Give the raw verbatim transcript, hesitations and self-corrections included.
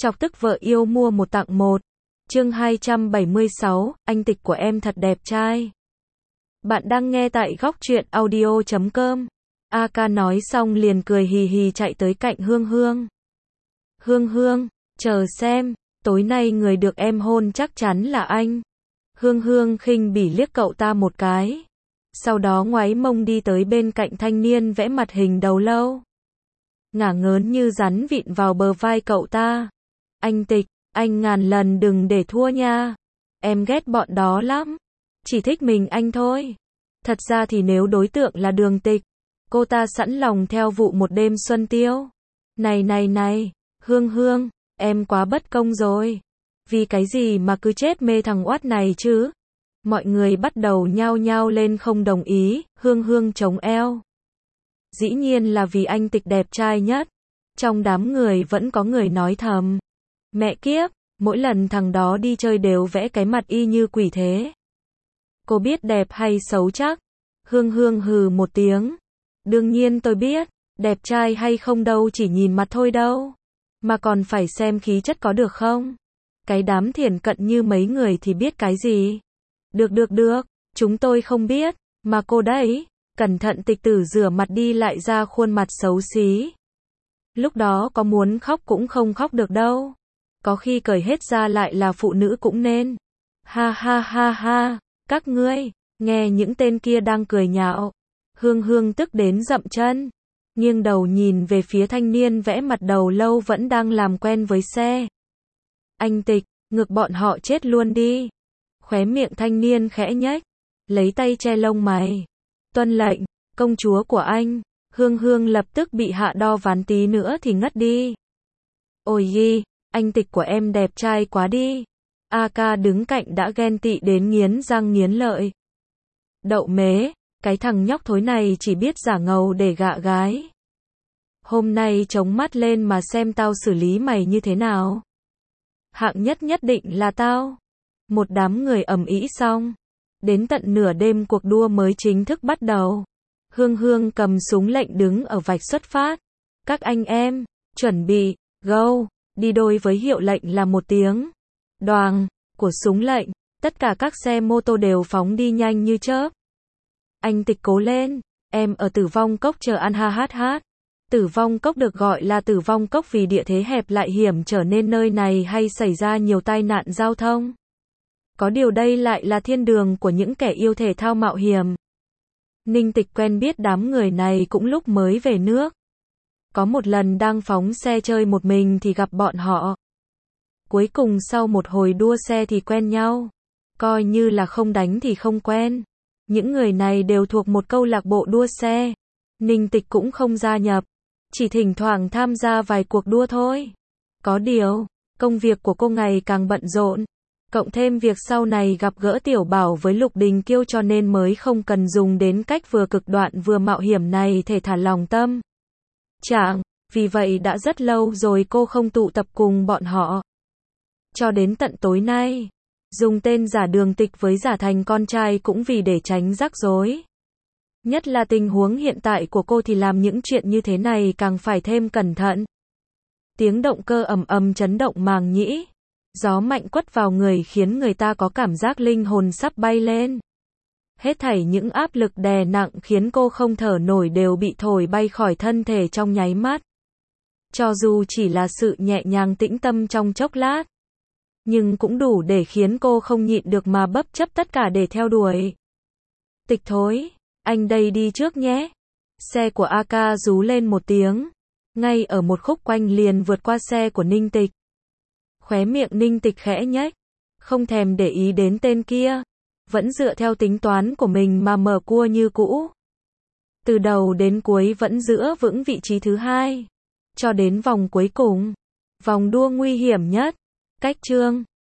Chọc tức vợ yêu mua một tặng một. Chương hai trăm bảy mươi sáu, anh Tịch của em thật đẹp trai. Bạn đang nghe tại góc truyện audio chấm com. a ca nói xong liền cười hì hì chạy tới cạnh Hương Hương. Hương Hương, chờ xem, tối nay người được em hôn chắc chắn là anh. Hương Hương khinh bỉ liếc cậu ta một cái. Sau đó ngoáy mông đi tới bên cạnh thanh niên vẽ mặt hình đầu lâu. Ngả ngớn như rắn vịn vào bờ vai cậu ta. Anh Tịch, anh ngàn lần đừng để thua nha. Em ghét bọn đó lắm. Chỉ thích mình anh thôi. Thật ra thì nếu đối tượng là Đường Tịch, cô ta sẵn lòng theo vụ một đêm xuân tiêu. Này này này, Hương Hương, em quá bất công rồi. Vì cái gì mà cứ chết mê thằng oát này chứ? Mọi người bắt đầu nhao nhao lên không đồng ý, Hương Hương chống eo. Dĩ nhiên là vì anh Tịch đẹp trai nhất. Trong đám người vẫn có người nói thầm. Mẹ kiếp, mỗi lần thằng đó đi chơi đều vẽ cái mặt y như quỷ thế. Cô biết đẹp hay xấu chắc? Hương Hương hừ một tiếng. Đương nhiên tôi biết, đẹp trai hay không đâu chỉ nhìn mặt thôi đâu. Mà còn phải xem khí chất có được không? Cái đám thiển cận như mấy người thì biết cái gì? Được được được, chúng tôi không biết, mà cô đấy, cẩn thận Tịch Tử rửa mặt đi lại ra khuôn mặt xấu xí. Lúc đó có muốn khóc cũng không khóc được đâu. Có khi cởi hết ra lại là phụ nữ cũng nên. Ha ha ha ha, các ngươi, nghe những tên kia đang cười nhạo. Hương Hương tức đến dậm chân, nghiêng đầu nhìn về phía thanh niên vẽ mặt đầu lâu vẫn đang làm quen với xe. Anh Tịch, ngược bọn họ chết luôn đi. Khóe miệng thanh niên khẽ nhếch, lấy tay che lông mày. Tuân lệnh, công chúa của anh. Hương Hương lập tức bị hạ đo ván tí nữa thì ngất đi. Ôi gi, anh Tịch của em đẹp trai quá đi. a ca đứng cạnh đã ghen tị đến nghiến răng nghiến lợi. Đậu mế, cái thằng nhóc thối này chỉ biết giả ngầu để gạ gái. Hôm nay chống mắt lên mà xem tao xử lý mày như thế nào. Hạng nhất nhất định là tao. Một đám người ầm ĩ xong. Đến tận nửa đêm cuộc đua mới chính thức bắt đầu. Hương Hương cầm súng lệnh đứng ở vạch xuất phát. Các anh em, chuẩn bị, go, đi đôi với hiệu lệnh là một tiếng. Đoàng, của súng lệnh, tất cả các xe mô tô đều phóng đi nhanh như chớp. Anh Tịch cố lên, em ở Tử Vong Cốc chờ ăn ha hát hát. Tử Vong Cốc được gọi là Tử Vong Cốc vì địa thế hẹp lại hiểm trở nên nơi này hay xảy ra nhiều tai nạn giao thông. Có điều đây lại là thiên đường của những kẻ yêu thể thao mạo hiểm. Ninh Tịch quen biết đám người này cũng lúc mới về nước. Có một lần đang phóng xe chơi một mình thì gặp bọn họ. Cuối cùng sau một hồi đua xe thì quen nhau. Coi như là không đánh thì không quen. Những người này đều thuộc một câu lạc bộ đua xe. Ninh Tịch cũng không gia nhập. Chỉ thỉnh thoảng tham gia vài cuộc đua thôi. Có điều, công việc của cô ngày càng bận rộn. Cộng thêm việc sau này gặp gỡ Tiểu Bảo với Lục Đình Kiêu cho nên mới không cần dùng đến cách vừa cực đoan vừa mạo hiểm này để thả lòng tâm. Chẳng, vì vậy đã rất lâu rồi cô không tụ tập cùng bọn họ. Cho đến tận tối nay, dùng tên giả Đường Tịch với giả thành con trai cũng vì để tránh rắc rối. Nhất là tình huống hiện tại của cô thì làm những chuyện như thế này càng phải thêm cẩn thận. Tiếng động cơ ầm ầm chấn động màng nhĩ. Gió mạnh quất vào người khiến người ta có cảm giác linh hồn sắp bay lên. Hết thảy những áp lực đè nặng khiến cô không thở nổi đều bị thổi bay khỏi thân thể trong nháy mắt. Cho dù chỉ là sự nhẹ nhàng tĩnh tâm trong chốc lát, nhưng cũng đủ để khiến cô không nhịn được mà bất chấp tất cả để theo đuổi. Tịch thối, anh đây đi trước nhé. Xe của a ca rú lên một tiếng. Ngay ở một khúc quanh liền vượt qua xe của Ninh Tịch. Khóe miệng Ninh Tịch khẽ nhếch, không thèm để ý đến tên kia, vẫn dựa theo tính toán của mình mà mở cua như cũ. Từ đầu đến cuối vẫn giữ vững vị trí thứ hai, cho đến vòng cuối cùng, vòng đua nguy hiểm nhất, cách chương